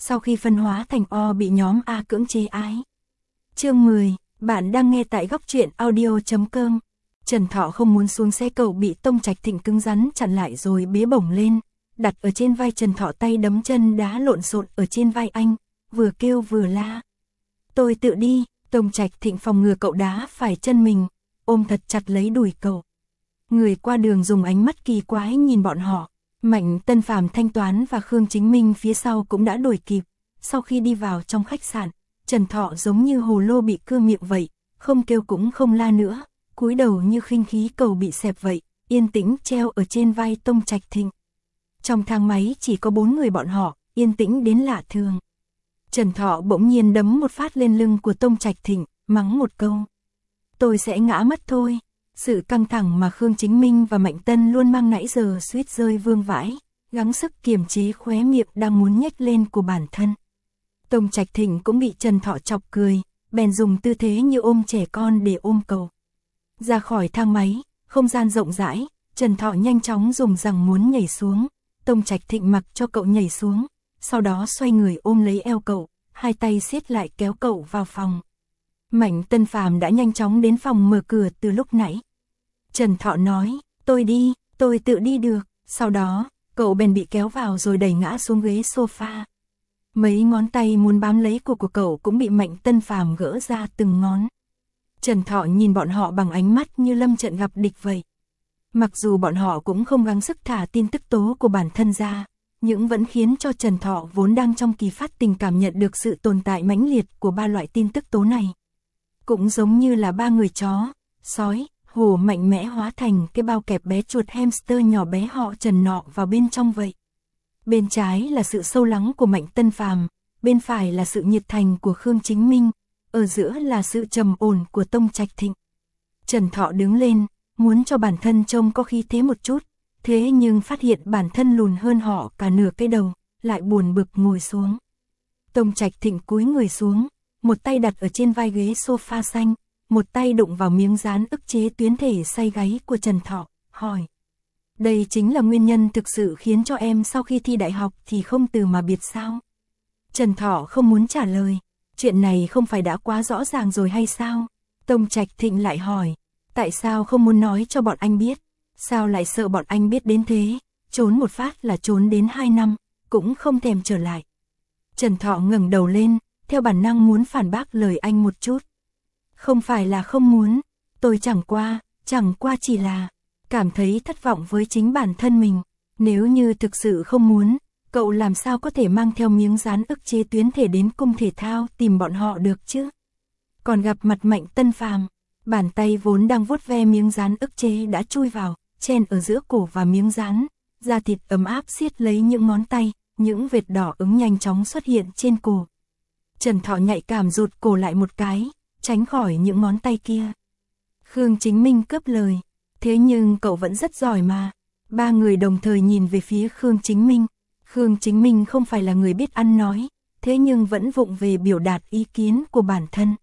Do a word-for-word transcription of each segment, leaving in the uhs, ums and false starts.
sau khi phân hóa thành O bị nhóm A cưỡng chế ái. Chương mười, bạn đang nghe tại góc truyện audio chấm com. Trần Thọ không muốn xuống xe, cậu bị Tông Trạch Thịnh cứng rắn chặn lại rồi bế bổng lên, đặt ở trên vai Trần Thọ, tay đấm chân đá lộn xộn ở trên vai anh, vừa kêu vừa la. Tôi tự đi. Tông Trạch Thịnh phòng ngừa cậu đá phải chân mình, ôm thật chặt lấy đùi cậu. Người qua đường dùng ánh mắt kỳ quái nhìn bọn họ. Mạnh Tân Phàm, Thanh Toán và Khương Chính Minh phía sau cũng đã đuổi kịp. Sau khi đi vào trong khách sạn, Trần Thọ giống như hồ lô bị cưa miệng vậy, không kêu cũng không la nữa, cúi đầu như khinh khí cầu bị xẹp vậy, yên tĩnh treo ở trên vai Tông Trạch Thịnh. Trong thang máy chỉ có bốn người bọn họ, yên tĩnh đến lạ thường. Trần Thọ bỗng nhiên đấm một phát lên lưng của Tông Trạch Thịnh, mắng một câu. Tôi sẽ ngã mất thôi. Sự căng thẳng mà Khương Chính Minh và Mạnh Tân luôn mang nãy giờ suýt rơi vương vãi, gắng sức kiềm chế khóe miệng đang muốn nhếch lên của bản thân. Tông Trạch Thịnh cũng bị Trần Thọ chọc cười, bèn dùng tư thế như ôm trẻ con để ôm cậu. Ra khỏi thang máy, không gian rộng rãi, Trần Thọ nhanh chóng dùng rằng muốn nhảy xuống. Tông Trạch Thịnh mặc cho cậu nhảy xuống, sau đó xoay người ôm lấy eo cậu, hai tay siết lại kéo cậu vào phòng. Mạnh Tân Phàm đã nhanh chóng đến phòng mở cửa từ lúc nãy. Trần Thọ nói, tôi đi, tôi tự đi được. Sau đó, cậu bèn bị kéo vào rồi đẩy ngã xuống ghế sofa. Mấy ngón tay muốn bám lấy cổ của cậu cũng bị Mạnh Tân Phàm gỡ ra từng ngón. Trần Thọ nhìn bọn họ bằng ánh mắt như lâm trận gặp địch vậy. Mặc dù bọn họ cũng không gắng sức thả tin tức tố của bản thân ra, nhưng vẫn khiến cho Trần Thọ vốn đang trong kỳ phát tình cảm nhận được sự tồn tại mãnh liệt của ba loại tin tức tố này. Cũng giống như là ba người chó, sói, hổ mạnh mẽ hóa thành cái bao kẹp bé chuột hamster nhỏ bé họ Trần nọ vào bên trong vậy. Bên trái là sự sâu lắng của Mạnh Tân Phàm, bên phải là sự nhiệt thành của Khương Chính Minh, ở giữa là sự trầm ổn của Tông Trạch Thịnh. Trần Thọ đứng lên, muốn cho bản thân trông có khí thế một chút, thế nhưng phát hiện bản thân lùn hơn họ cả nửa cái đầu, lại buồn bực ngồi xuống. Tông Trạch Thịnh cúi người xuống, một tay đặt ở trên vai ghế sofa xanh, một tay đụng vào miếng dán ức chế tuyến thể say gáy của Trần Thọ, hỏi. Đây chính là nguyên nhân thực sự khiến cho em sau khi thi đại học thì không từ mà biệt sao? Trần Thọ không muốn trả lời, chuyện này không phải đã quá rõ ràng rồi hay sao? Tông Trạch Thịnh lại hỏi, tại sao không muốn nói cho bọn anh biết? Sao lại sợ bọn anh biết đến thế? Trốn một phát là trốn đến hai năm, cũng không thèm trở lại. Trần Thọ ngẩng đầu lên, theo bản năng muốn phản bác lời anh một chút. Không phải là không muốn, tôi chẳng qua, chẳng qua chỉ là cảm thấy thất vọng với chính bản thân mình. Nếu như thực sự không muốn, cậu làm sao có thể mang theo miếng dán ức chế tuyến thể đến cung thể thao tìm bọn họ được chứ? Còn gặp mặt Mạnh Tân Phàm, bàn tay vốn đang vuốt ve miếng dán ức chế đã chui vào, chen ở giữa cổ và miếng dán, da thịt ấm áp siết lấy những ngón tay, những vệt đỏ ửng nhanh chóng xuất hiện trên cổ. Trần Thọ nhạy cảm rụt cổ lại một cái, tránh khỏi những ngón tay kia. Khương Chính Minh cướp lời, thế nhưng cậu vẫn rất giỏi mà. Ba người đồng thời nhìn về phía Khương Chính Minh. Khương Chính Minh không phải là người biết ăn nói, thế nhưng vẫn vụng về biểu đạt ý kiến của bản thân.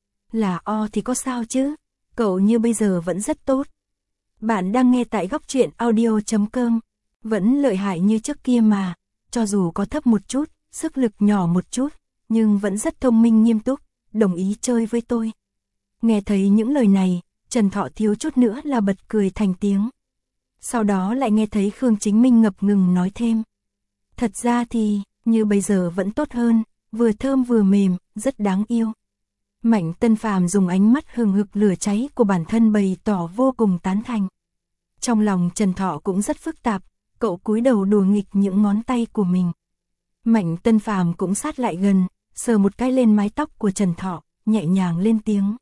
Là O thì có sao chứ, cậu như bây giờ vẫn rất tốt. Bạn đang nghe tại góc truyện audio chấm com, vẫn lợi hại như trước kia mà, cho dù có thấp một chút, sức lực nhỏ một chút, nhưng vẫn rất thông minh nghiêm túc, đồng ý chơi với tôi. Nghe thấy những lời này, Trần Thọ thiếu chút nữa là bật cười thành tiếng. Sau đó lại nghe thấy Khương Chính Minh ngập ngừng nói thêm. Thật ra thì, như bây giờ vẫn tốt hơn, vừa thơm vừa mềm, rất đáng yêu. Mạnh Tân Phàm dùng ánh mắt hừng hực lửa cháy của bản thân bày tỏ vô cùng tán thành. Trong lòng Trần Thọ cũng rất phức tạp, cậu cúi đầu đùa nghịch những ngón tay của mình. Mạnh Tân Phàm cũng sát lại gần, sờ một cái lên mái tóc của Trần Thọ, nhẹ nhàng lên tiếng.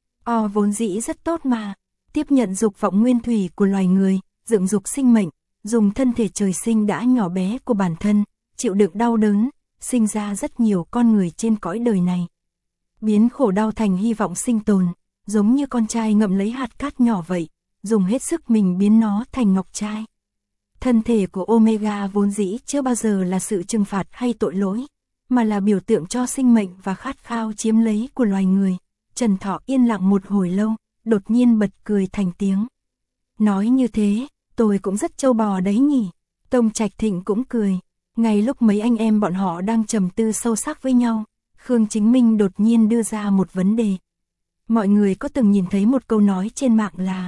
O vốn dĩ rất tốt mà, tiếp nhận dục vọng nguyên thủy của loài người, dựng dục sinh mệnh, dùng thân thể trời sinh đã nhỏ bé của bản thân, chịu đựng đau đớn, sinh ra rất nhiều con người trên cõi đời này. Biến khổ đau thành hy vọng sinh tồn, giống như con trai ngậm lấy hạt cát nhỏ vậy, dùng hết sức mình biến nó thành ngọc trai. Thân thể của Omega vốn dĩ chưa bao giờ là sự trừng phạt hay tội lỗi, mà là biểu tượng cho sinh mệnh và khát khao chiếm lấy của loài người. Trần Thọ yên lặng một hồi lâu, đột nhiên bật cười thành tiếng. Nói như thế, tôi cũng rất trâu bò đấy nhỉ. Tông Trạch Thịnh cũng cười. Ngay lúc mấy anh em bọn họ đang trầm tư sâu sắc với nhau, Khương Chính Minh đột nhiên đưa ra một vấn đề. Mọi người có từng nhìn thấy một câu nói trên mạng là...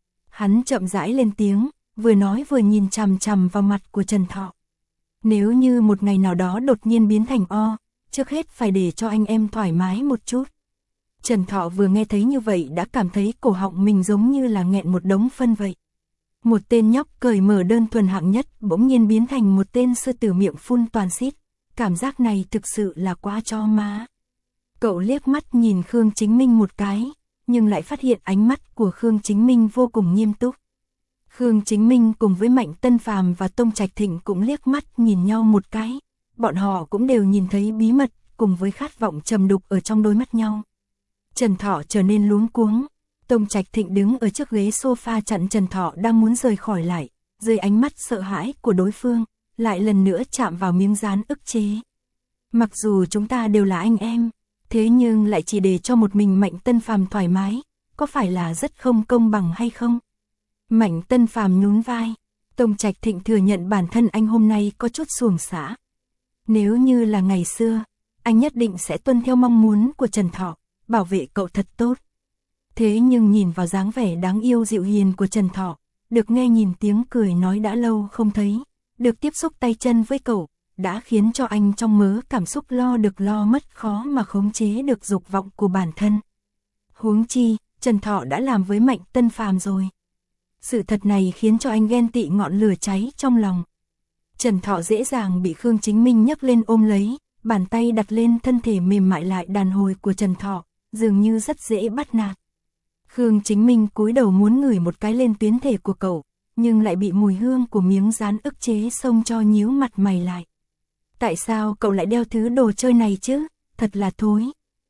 Hắn chậm rãi lên tiếng, vừa nói vừa nhìn chằm chằm vào mặt của Trần Thọ. Nếu như một ngày nào đó đột nhiên biến thành O, trước hết phải để cho anh em thoải mái một chút. Trần Thọ vừa nghe thấy như vậy đã cảm thấy cổ họng mình giống như là nghẹn một đống phân vậy. Một tên nhóc cởi mở đơn thuần hạng nhất bỗng nhiên biến thành một tên sư tử miệng phun toàn xít. Cảm giác này thực sự là quá cho má. Cậu liếc mắt nhìn Khương Chính Minh một cái, nhưng lại phát hiện ánh mắt của Khương Chính Minh vô cùng nghiêm túc. Khương Chính Minh cùng với Mạnh Tân Phàm và Tông Trạch Thịnh cũng liếc mắt nhìn nhau một cái. Bọn họ cũng đều nhìn thấy bí mật cùng với khát vọng trầm đục ở trong đôi mắt nhau. Trần Thọ trở nên luống cuống. Tông Trạch Thịnh đứng ở trước ghế sofa chặn Trần Thọ đang muốn rời khỏi lại, dưới ánh mắt sợ hãi của đối phương, lại lần nữa chạm vào miếng dán ức chế. Mặc dù chúng ta đều là anh em, thế nhưng lại chỉ để cho một mình Mạnh Tân Phàm thoải mái, có phải là rất không công bằng hay không? Mạnh Tân Phàm nhún vai, Tông Trạch Thịnh thừa nhận bản thân anh hôm nay có chút xuồng xã. Nếu như là ngày xưa, anh nhất định sẽ tuân theo mong muốn của Trần Thọ, bảo vệ cậu thật tốt. Thế nhưng nhìn vào dáng vẻ đáng yêu dịu hiền của Trần Thọ, được nghe nhìn tiếng cười nói đã lâu không thấy, được tiếp xúc tay chân với cậu, đã khiến cho anh trong mớ cảm xúc lo được lo mất khó mà khống chế được dục vọng của bản thân. Huống chi, Trần Thọ đã làm với Mạnh Tân Phàm rồi. Sự thật này khiến cho anh ghen tị ngọn lửa cháy trong lòng. Trần Thọ dễ dàng bị Khương Chính Minh nhấc lên ôm lấy, bàn tay đặt lên thân thể mềm mại lại đàn hồi của Trần Thọ, dường như rất dễ bắt nạt. Khương Chính Minh cúi đầu muốn ngửi một cái lên tuyến thể của cậu, nhưng lại bị mùi hương của miếng dán ức chế xông cho nhíu mặt mày lại. Tại sao cậu lại đeo thứ đồ chơi này chứ? Thật là thối.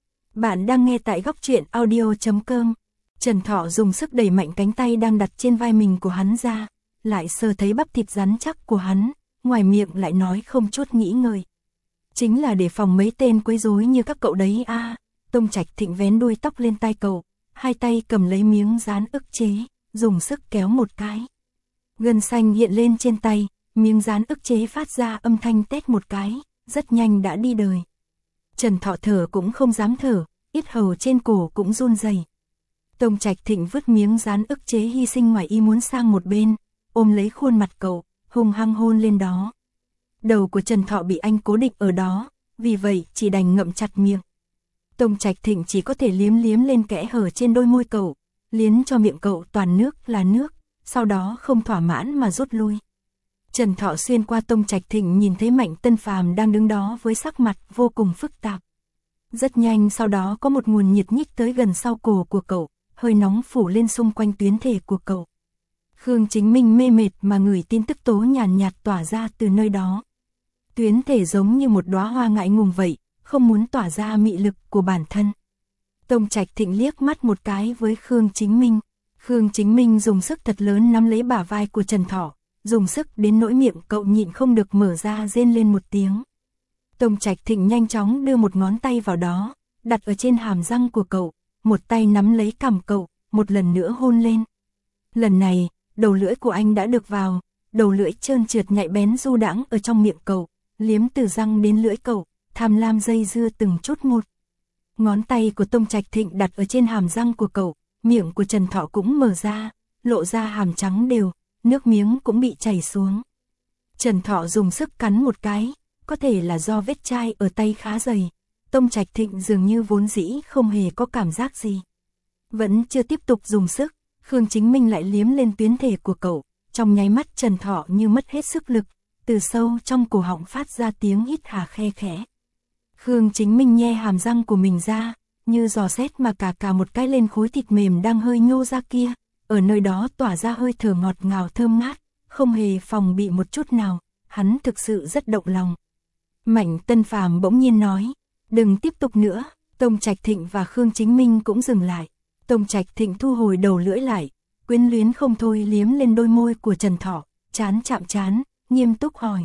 Bạn đang nghe tại góc truyện audio chấm com. Trần Thọ dùng sức đẩy mạnh cánh tay đang đặt trên vai mình của hắn ra, lại sờ thấy bắp thịt rắn chắc của hắn, ngoài miệng lại nói không chút nghĩ ngợi. Chính là để phòng mấy tên quấy rối như các cậu đấy a. À. Tông Trạch Thịnh vén đuôi tóc lên tai cậu, hai tay cầm lấy miếng dán ức chế, dùng sức kéo một cái. Gân xanh hiện lên trên tay, miếng dán ức chế phát ra âm thanh tét một cái, rất nhanh đã đi đời. Trần Thọ thở cũng không dám thở, yết hầu trên cổ cũng run rẩy. Tông Trạch Thịnh vứt miếng dán ức chế hy sinh ngoài ý muốn sang một bên, ôm lấy khuôn mặt cậu, hung hăng hôn lên đó. Đầu của Trần Thọ bị anh cố định ở đó, vì vậy chỉ đành ngậm chặt miệng. Tông Trạch Thịnh chỉ có thể liếm liếm lên kẽ hở trên đôi môi cậu, liếm cho miệng cậu toàn nước là nước, sau đó không thỏa mãn mà rút lui. Trần Thọ xuyên qua Tông Trạch Thịnh nhìn thấy Mạnh Tân Phàm đang đứng đó với sắc mặt vô cùng phức tạp. Rất nhanh sau đó có một nguồn nhiệt nhích tới gần sau cổ của cậu, hơi nóng phủ lên xung quanh tuyến thể của cậu. Khương Chính Minh mê mệt mà ngửi tin tức tố nhàn nhạt tỏa ra từ nơi đó. Tuyến thể giống như một đóa hoa ngại ngùng vậy, không muốn tỏa ra mị lực của bản thân. Tông Trạch Thịnh liếc mắt một cái với Khương Chính Minh. Khương Chính Minh dùng sức thật lớn nắm lấy bả vai của Trần Thọ, dùng sức đến nỗi miệng cậu nhịn không được mở ra rên lên một tiếng. Tông Trạch Thịnh nhanh chóng đưa một ngón tay vào đó, đặt ở trên hàm răng của cậu, một tay nắm lấy cằm cậu, một lần nữa hôn lên. Lần này, đầu lưỡi của anh đã được vào, đầu lưỡi trơn trượt nhạy bén du đãng ở trong miệng cậu, liếm từ răng đến lưỡi cậu, tham lam dây dưa từng chút một. Ngón tay của Tông Trạch Thịnh đặt ở trên hàm răng của cậu, miệng của Trần Thọ cũng mở ra, lộ ra hàm trắng đều, nước miếng cũng bị chảy xuống. Trần Thọ dùng sức cắn một cái, có thể là do vết chai ở tay khá dày. Tông Trạch Thịnh dường như vốn dĩ không hề có cảm giác gì. Vẫn chưa tiếp tục dùng sức, Khương Chính Minh lại liếm lên tuyến thể của cậu, trong nháy mắt Trần Thọ như mất hết sức lực, từ sâu trong cổ họng phát ra tiếng hít hà khe khẽ. Khương Chính Minh nhe hàm răng của mình ra, như dò xét mà cả cả một cái lên khối thịt mềm đang hơi nhô ra kia, ở nơi đó tỏa ra hơi thở ngọt ngào thơm ngát, không hề phòng bị một chút nào, hắn thực sự rất động lòng. Mạnh Tân Phàm bỗng nhiên nói, đừng tiếp tục nữa. Tông Trạch Thịnh và Khương Chính Minh cũng dừng lại. Tông Trạch Thịnh thu hồi đầu lưỡi lại, quyến luyến không thôi liếm lên đôi môi của Trần Thọ, chán chạm chán, nghiêm túc hỏi.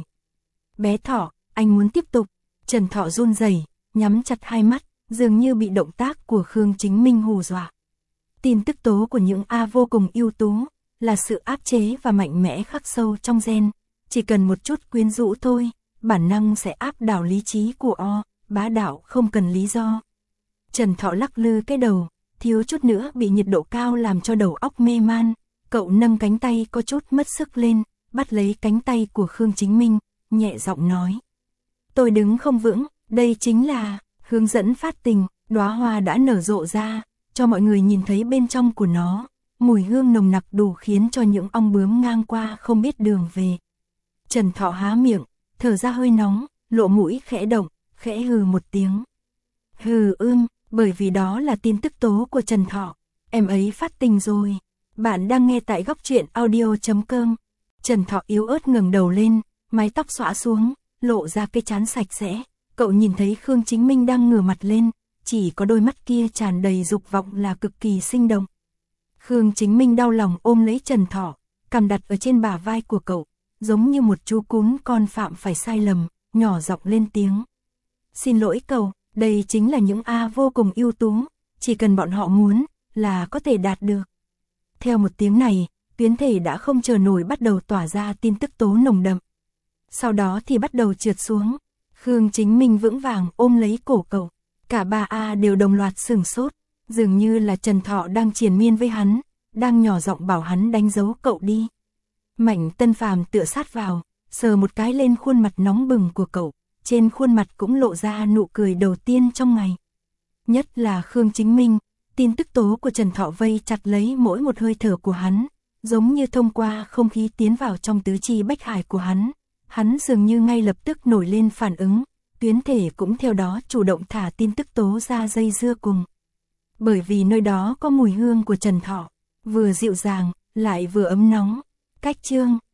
Bé Thọ, anh muốn tiếp tục? Trần Thọ run rẩy, nhắm chặt hai mắt, dường như bị động tác của Khương Chính Minh hù dọa. Tin tức tố của những A vô cùng ưu tú, là sự áp chế và mạnh mẽ khắc sâu trong gen, chỉ cần một chút quyến rũ thôi, bản năng sẽ áp đảo lý trí của O, bá đạo không cần lý do. Trần Thọ lắc lư cái đầu, thiếu chút nữa bị nhiệt độ cao làm cho đầu óc mê man, cậu nâng cánh tay có chút mất sức lên, bắt lấy cánh tay của Khương Chính Minh, nhẹ giọng nói. Tôi đứng không vững, đây chính là hướng dẫn phát tình, đóa hoa đã nở rộ ra, cho mọi người nhìn thấy bên trong của nó, mùi hương nồng nặc đủ khiến cho những ong bướm ngang qua không biết đường về. Trần Thọ há miệng, thở ra hơi nóng, lộ mũi khẽ động, khẽ hừ một tiếng. Hừ ưm, bởi vì đó là tin tức tố của Trần Thọ, em ấy phát tình rồi. Bạn đang nghe tại góc truyện audio chấm com. Trần Thọ yếu ớt ngẩng đầu lên, mái tóc xõa xuống, lộ ra cái trán sạch sẽ. Cậu nhìn thấy Khương Chính Minh đang ngửa mặt lên, chỉ có đôi mắt kia tràn đầy dục vọng là cực kỳ sinh động. Khương Chính Minh đau lòng ôm lấy Trần Thọ, cằm đặt ở trên bả vai của cậu, giống như một chú cún con phạm phải sai lầm, nhỏ giọng lên tiếng. Xin lỗi cậu, đây chính là những A vô cùng ưu tú, chỉ cần bọn họ muốn, là có thể đạt được. Theo một tiếng này, tuyến thể đã không chờ nổi bắt đầu tỏa ra tin tức tố nồng đậm. Sau đó thì bắt đầu trượt xuống. Khương Chính Minh vững vàng ôm lấy cổ cậu. Cả ba A đều đồng loạt sửng sốt, dường như là Trần Thọ đang triền miên với hắn, đang nhỏ giọng bảo hắn đánh dấu cậu đi. Mạnh Tân Phàm tựa sát vào, sờ một cái lên khuôn mặt nóng bừng của cậu, trên khuôn mặt cũng lộ ra nụ cười đầu tiên trong ngày. Nhất là Khương Chính Minh, tin tức tố của Trần Thọ vây chặt lấy mỗi một hơi thở của hắn, giống như thông qua không khí tiến vào trong tứ chi bách hải của hắn. Hắn dường như ngay lập tức nổi lên phản ứng, tuyến thể cũng theo đó chủ động thả tin tức tố ra dây dưa cùng. Bởi vì nơi đó có mùi hương của Trần Thọ, vừa dịu dàng, lại vừa ấm nóng. Cách chương